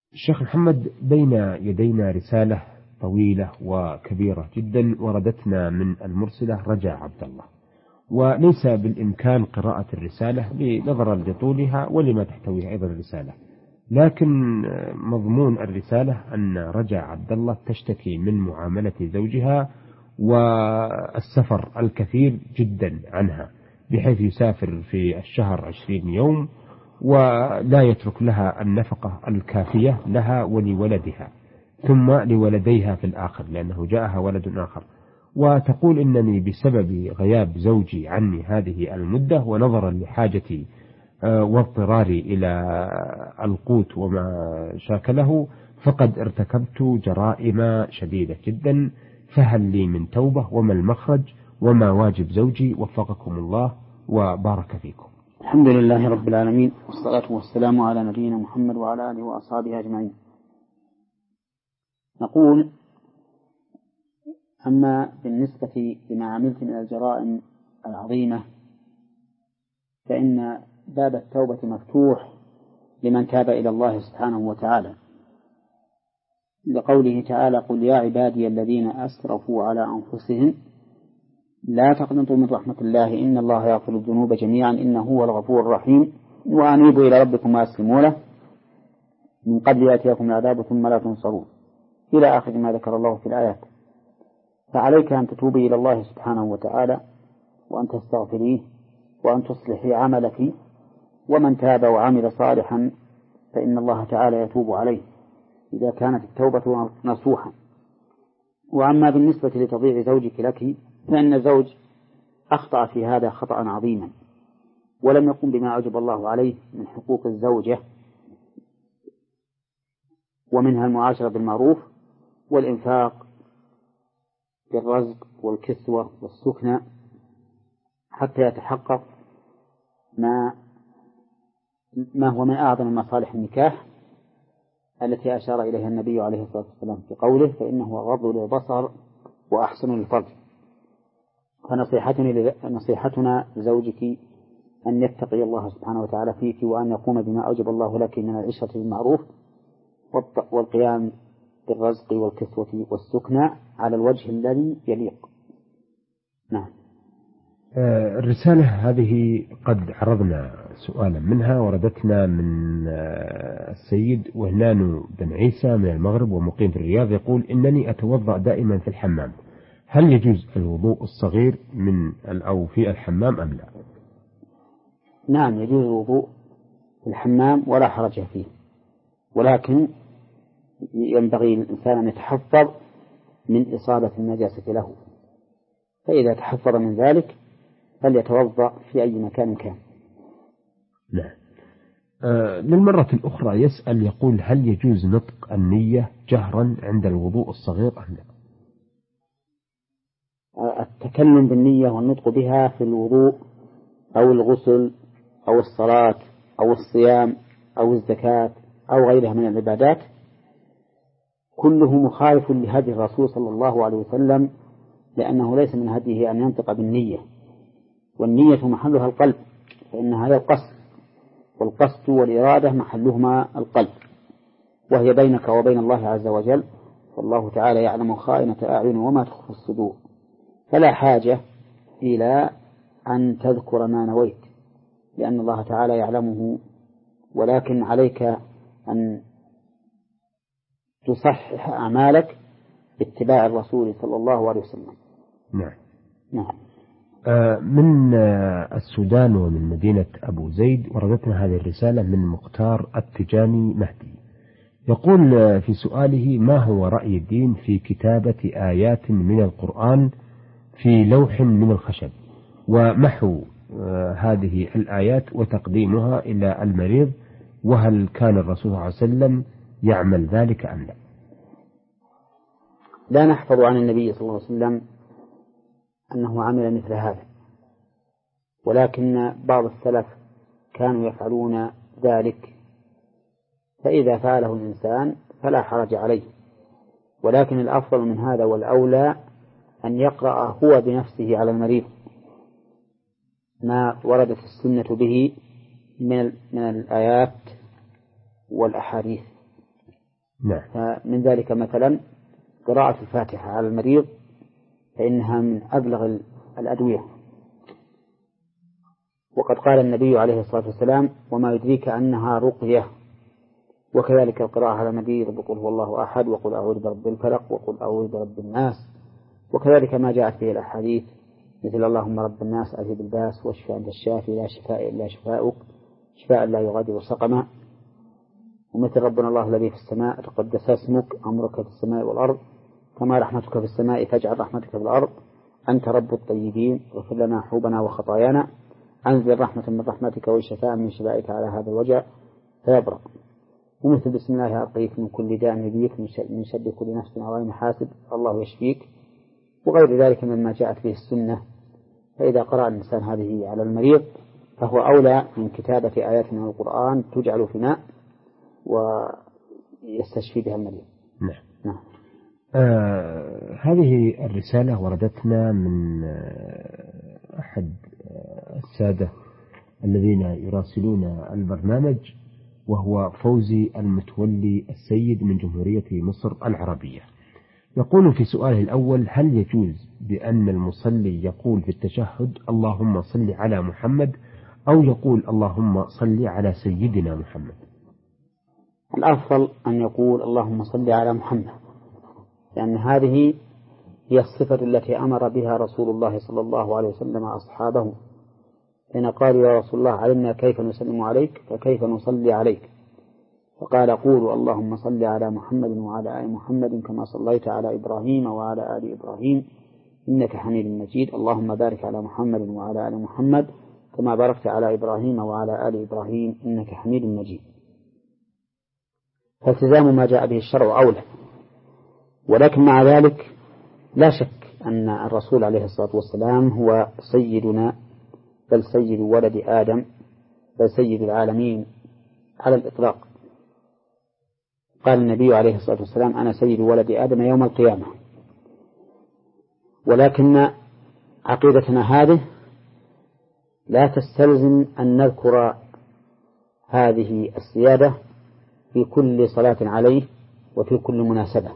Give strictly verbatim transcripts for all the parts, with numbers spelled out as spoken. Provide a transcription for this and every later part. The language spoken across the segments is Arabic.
الشيخ محمد، بين يدينا رسالة طويلة وكبيرة جدا وردتنا من المرسلة رجاء عبد الله، وليس بالإمكان قراءة الرسالة نظرا لطولها ولما تحتويها أيضا الرسالة، لكن مضمون الرسالة أن رجاء عبد الله تشتكي من معاملة زوجها والسفر الكثير جدا عنها، بحيث يسافر في الشهر عشرين يوم ولا يترك لها النفقة الكافية لها ولولدها ثم لولديها في الآخر لأنه جاءها ولد آخر. وتقول إنني بسبب غياب زوجي عني هذه المدة ونظرا لحاجتي واضطراري إلى القوت وما شاكله فقد ارتكبت جرائم شديدة جدا، فهل لي من توبة وما المخرج وما واجب زوجي؟ وفقكم الله وبارك فيكم. الحمد لله رب العالمين، والصلاة والسلام على نبينا محمد وعلى آله وأصحابه أجمعين. نقول: أما بالنسبة لما عملت من الجرائم العظيمة فإن باب التوبة مفتوح لمن تاب إلى الله سبحانه وتعالى، لقوله تعالى: قل يا عبادي الذين أسرفوا على أنفسهم لا تقنطوا من رحمة الله إن الله يغفر الذنوب جميعا إنه هو الغفور الرحيم وأنيبوا إلى ربكم وأسلموا له من قبل يأتيكم العذاب ثم لا تنصرون، إلى آخر ما ذكر الله في الآيات. فعليك أن تتوبي إلى الله سبحانه وتعالى وأن تستغفريه وأن تصلحي عملك، ومن تاب وعمل صالحا فإن الله تعالى يتوب عليه إذا كانت التوبة نصوحا. وأما بالنسبة لتضييع زوجك لك فإن الزوج أخطأ في هذا خطأ عظيما ولم يقم بما أوجب الله عليه من حقوق الزوجة، ومنها المعاشرة بالمعروف والإنفاق بالرزق والكسوة والسكنى حتى يتحقق ما ما هو من أعظم مصالح النكاح التي أشار إليها النبي عليه الصلاة والسلام في قوله: فإنه غض للبصر وأحسن للفرج. فنصيحتنا لزوجك أن يتقي الله سبحانه وتعالى فيك وأن يقوم بما أوجب الله لك من العشرة بالمعروف والقيام بالرزق والكسوة والسكنى على الوجه الذي يليق. نعم. الرسالة هذه قد عرضنا سؤالا منها وردتنا من السيد وهنان بن عيسى من المغرب ومقيم في الرياض، يقول: إنني أتوضأ دائما في الحمام، هل يجوز الوضوء الصغير من أو في الحمام أم لا؟ نعم، يجوز الوضوء في الحمام ولا حرج فيه، ولكن ينبغي الإنسان أن يتحفظ من إصابة النجاسة له، فإذا تحفظ من ذلك فليتوضأ في أي مكان كان. نعم. آه للمرة الأخرى يسأل يقول: هل يجوز نطق النية جهرا عند الوضوء الصغير أم لا؟ التكلم بالنية والنطق بها في الوضوء أو الغسل أو الصلاة أو الصيام أو الزكاة أو غيرها من العبادات كله مخالف لهدي الرسول صلى الله عليه وسلم، لأنه ليس من هديه أن ينطق بالنية، والنية محلها القلب فإنها هي القصد، والقصد والإرادة محلهما القلب، وهي بينك وبين الله عز وجل، والله تعالى يعلم خائنة أعين وما تخفي الصدور، فلا حاجة إلى أن تذكر ما نويت لأن الله تعالى يعلمه، ولكن عليك أن تصحح أعمالك باتباع الرسول صلى الله عليه وسلم. نعم. نعم. من السودان ومن مدينة أبو زيد وردتنا هذه الرسالة من مختار التجاني مهدي، يقول في سؤاله: ما هو رأي الدين في كتابة آيات من القرآن في لوح من الخشب ومحو هذه الآيات وتقديمها إلى المريض، وهل كان الرسول صلى الله عليه وسلم يعمل ذلك أم لا؟ لا نحفظ عن النبي صلى الله عليه وسلم أنه عمل مثل هذا، ولكن بعض السلف كانوا يفعلون ذلك، فإذا فعله الإنسان فلا حرج عليه، ولكن الأفضل من هذا والأولى أن يقرأ هو بنفسه على المريض ما وردت السنة به من من الآيات والأحاديث. نعم. فمن ذلك مثلا قراءة الفاتحة على المريض، فإنها من أبلغ الأدوية. وقد قال النبي عليه الصلاة والسلام: وما يدريك أنها رقية. وكذلك القراءة على المريض بقول هو الله أحد، وقل أعوذ برب الفلق، وقل أعوذ برب الناس. وكذلك ما جاءت به الأحاديث مثل اللهم رب الناس أذهب الباس واشفى أنت الشافي لا شفاء إلا شفاؤك شفاء لا يغادر سقما. ومثل ربنا الله الذي في السماء تقدس اسمك أمرك في السماء والأرض كما رحمتك في السماء فاجعل رحمتك في الأرض أنت رب الطيبين اغفر لنا حوبنا وخطايانا أنزل رحمة من رحمتك وشفاء من شفائك على هذا الوجع فيبرأ. ومثل بسم الله أرقيك من كل داء يبيك من شر كل نفس أو عين حاسد الله يشفيك، وغير ذلك مما جاءت به السنة. فإذا قرأ الإنسان هذه على المريض فهو أولى من كتابة آيات من القرآن تجعل في ماء ويستشفي بها المريض. نعم. نعم. آه هذه الرسالة وردتنا من آه أحد آه السادة الذين يراسلون البرنامج، وهو فوزي المتولي السيد من جمهورية مصر العربية. يقول في سؤاله الأول: هل يجوز بأن المصلي يقول في التشهد اللهم صل على محمد، أو يقول اللهم صل على سيدنا محمد؟ الأفضل أن يقول اللهم صل على محمد، لأن هذه هي الصفة التي أمر بها رسول الله صلى الله عليه وسلم أصحابه حين قالوا يا رسول الله علمنا كيف نسلم عليك فكيف نصلي عليك، فقال قولوا اللهم صل على محمد وعلى آل محمد كما صليت على إبراهيم وعلى آل إبراهيم إنك حميد مجيد، اللهم بارك على محمد وعلى آل محمد كما باركت على إبراهيم وعلى آل إبراهيم إنك حميد مجيد. فالتزام ما جاء به الشرع أولى، ولكن مع ذلك لا شك أن الرسول عليه الصلاة والسلام هو سيدنا، بل سيد ولد آدم، بل سيد العالمين على الإطلاق. قال النبي عليه الصلاة والسلام أنا سيد ولد آدم يوم القيامة. ولكن عقيدتنا هذه لا تستلزم أن نذكر هذه السيادة في كل صلاة عليه وفي كل مناسبة،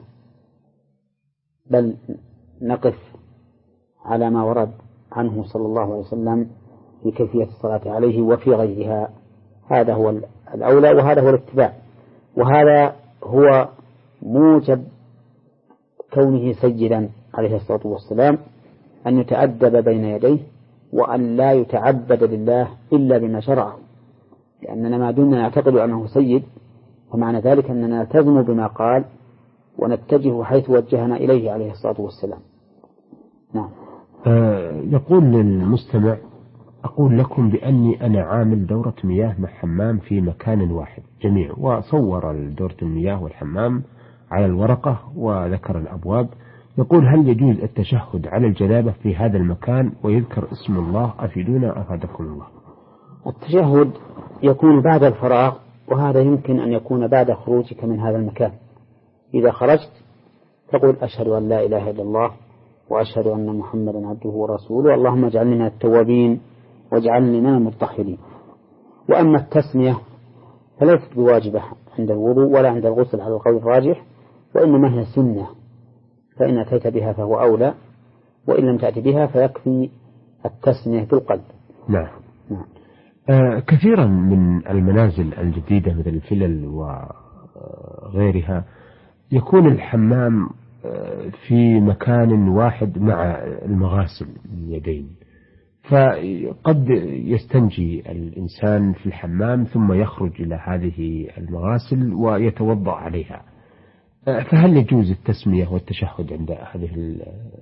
بل نقف على ما ورد عنه صلى الله عليه وسلم في كيفية الصلاة عليه وفي غيرها. هذا هو الأولى وهذا هو الاتباع، وهذا هو موجب كونه سيدا عليه الصلاة والسلام، أن يتأدب بين يديه وأن لا يتعبد لله إلا بما شرعه، لأننا ما دمنا نعتقد أنه سيد فمعنى ذلك أننا نلتزم بما قال ونتجه حيث وجهنا إليه عليه الصلاة والسلام. نعم. آه يقول للمستمع: أقول لكم بأني أنا عامل دورة مياه مع حمام في مكان واحد جميع، وصور دورة المياه والحمام على الورقة وذكر الأبواب. يقول: هل يجوز التشهد على الجنابة في هذا المكان ويذكر اسم الله؟ أفيدونا أفادكم الله. التشهد يكون بعد الفراغ، وهذا يمكن أن يكون بعد خروجك من هذا المكان. إذا خرجت تقول أشهد أن لا إله إلا الله وأشهد أن محمدا عبده ورسوله اللهم اجعلنا من التوابين واجعلني من المطهرين. وأما التسمية فليست بواجبة عند الوضوء ولا عند الغسل على القول الراجح، وإنما هي سنة، فإن أتيت بها فهو أولى، وإن لم تأتي بها فيكفي التسمية بالقلب. نعم. نعم. آه كثيرا من المنازل الجديدة مثل الفلل وغيرها يكون الحمام في مكان واحد مع المغاسل اليدين، فقد يستنجي الإنسان في الحمام ثم يخرج إلى هذه المغاسل ويتوضأ عليها، فهل يجوز التسمية والتشهد عند هذه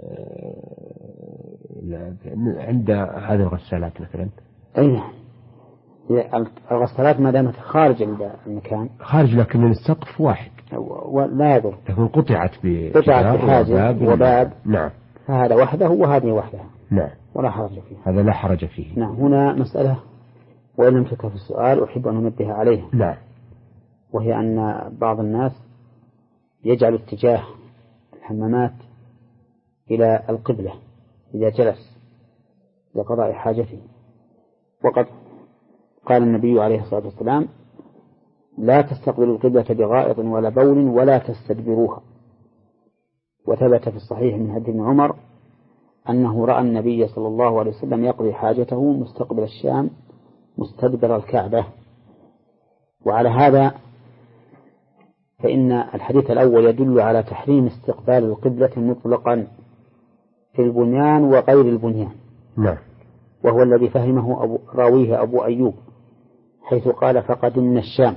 عند هذه الغسالات مثلا؟ أي الغسالات ما دامت خارج المكان، خارج لكن من السقف واحد ولا يضر، تكون قطعت بحاجة وباب. نعم. فهذا وحده وهذه وحدها. نعم. ولا حرج فيه. هذا لا حرج فيه. نعم. هنا مسألة وإن لم تكن في السؤال أحب أن أنبه عليها. نعم. وهي أن بعض الناس يجعل اتجاه الحمامات إلى القبلة إذا جلس لقضاء حاجته، وقد قال النبي عليه الصلاة والسلام لا تستقبلوا القبلة بغائط ولا بول ولا تستدبروها. وثبت في الصحيح من حديث ابن عمر أنه رأى النبي صلى الله عليه وسلم يقضي حاجته مستقبل الشام مستدبر الكعبة. وعلى هذا فإن الحديث الأول يدل على تحريم استقبال القبلة مطلقا في البنيان وغير البنيان. نعم. وهو الذي فهمه أبو راويه أبو أيوب حيث قال فقدمنا الشام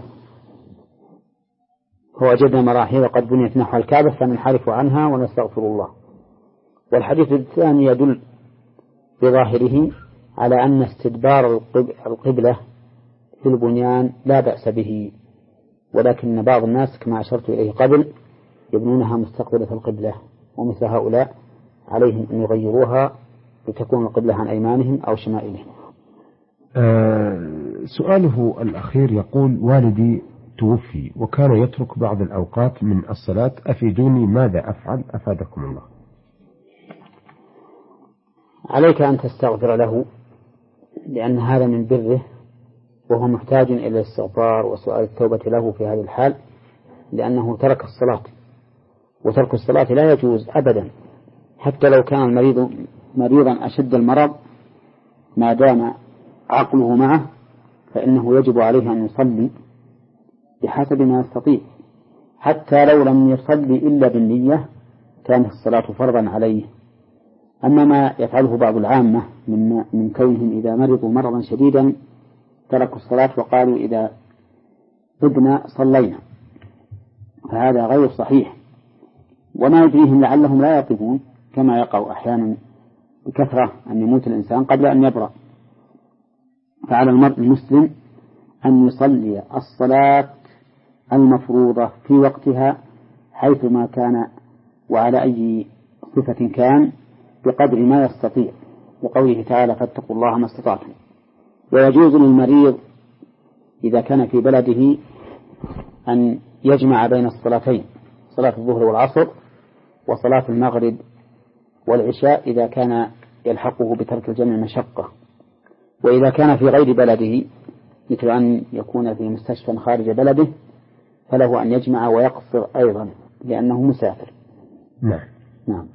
فوجدنا مراحيض قد بنيت نحو الكعبة فننحرف عنها ونستغفر الله. والحديث الثاني يدل بظاهره على أن استدبار القبلة في البنيان لا بأس به، ولكن بعض الناس كما أشرت إليه قبل يبنونها مستقبلة القبلة، ومثل هؤلاء عليهم أن يغيروها لتكون القبلة عن أيمانهم أو شمائلهم. آه سؤاله الأخير يقول: والدي توفي وكان يترك بعض الأوقات من الصلاة، أفيدوني ماذا أفعل أفادكم الله. عليك أن تستغفر له لأن هذا من بره، وهو محتاج إلى الاستغفار وسؤال التوبة له في هذه الحال، لأنه ترك الصلاة، وترك الصلاة لا يجوز أبدا حتى لو كان المريض مريضا أشد المرض ما دام عقله معه، فإنه يجب عليه أن يصلي بحسب ما يستطيع، حتى لو لم يصلي إلا بالنية كانت الصلاة فرضا عليه. أما ما يفعله بعض العامة من من كونهم إذا مرضوا مرضا شديدا تركوا الصلاة وقالوا إذا بدنا صلينا، فهذا غير صحيح، وما يدريهم لعلهم لا يطيبون كما يقع أحيانا بكثرة أن يموت الإنسان قبل أن يبرأ. فعلى المرء المسلم أن يصلي الصلاة المفروضة في وقتها حيث ما كان وعلى أي صفة كان بقدر ما يستطيع، لقوله تعالى فاتقوا الله ما استطعتم. ويجوز للمريض إذا كان في بلده أن يجمع بين الصلاتين، صلاة الظهر والعصر وصلاة المغرب والعشاء إذا كان يلحقه بترك الجمع مشقة. وإذا كان في غير بلده مثل أن يكون في مستشفى خارج بلده فله أن يجمع ويقصر أيضا لأنه مسافر. نعم. نعم.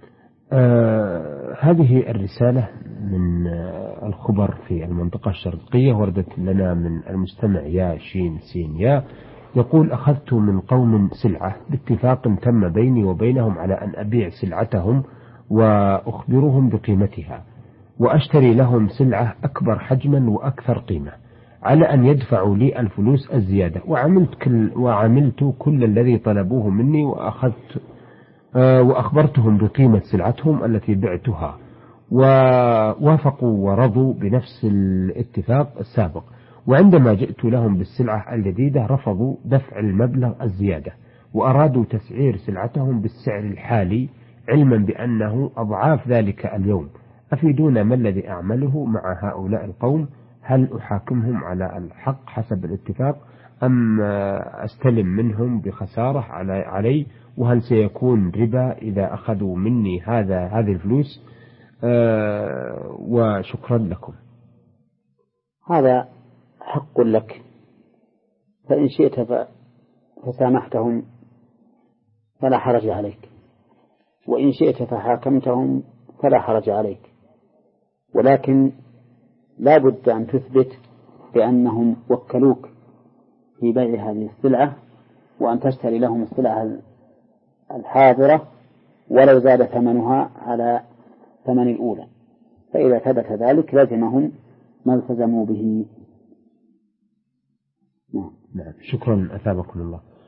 آه هذه الرسالة من آه الخبر في المنطقة الشرقية وردت لنا من المستمع يا شين سين يا، يقول: أخذت من قوم سلعة باتفاق تم بيني وبينهم على أن أبيع سلعتهم وأخبرهم بقيمتها وأشتري لهم سلعة أكبر حجما وأكثر قيمة على أن يدفعوا لي الفلوس الزيادة، وعملت كل, وعملت كل الذي طلبوه مني وأخذت وأخبرتهم بقيمة سلعتهم التي بعتها، ووافقوا ورضوا بنفس الاتفاق السابق. وعندما جئت لهم بالسلعة الجديدة رفضوا دفع المبلغ الزيادة وأرادوا تسعير سلعتهم بالسعر الحالي علما بأنه أضعاف ذلك اليوم. أفيدونا ما الذي أعمله مع هؤلاء القوم؟ هل أحاكمهم على الحق حسب الاتفاق أم أستلم منهم بخسارة علي؟ وهل سيكون ربا إذا أخذوا مني هذا هذه الفلوس؟ أه وشكرا لكم. هذا حق لك، فإن شئت فسامحتهم فلا حرج عليك، وإن شئت فحاكمتهم فلا حرج عليك، ولكن لا بد أن تثبت بأنهم وكلوك في بيع هذه السلعة وأن تشتري لهم السلعة الحاضرة ولو زاد ثمنها على ثمن الأولى، فإذا ثبت ذلك لزمهم ما التزموا به. نعم. شكرا أثابكم الله.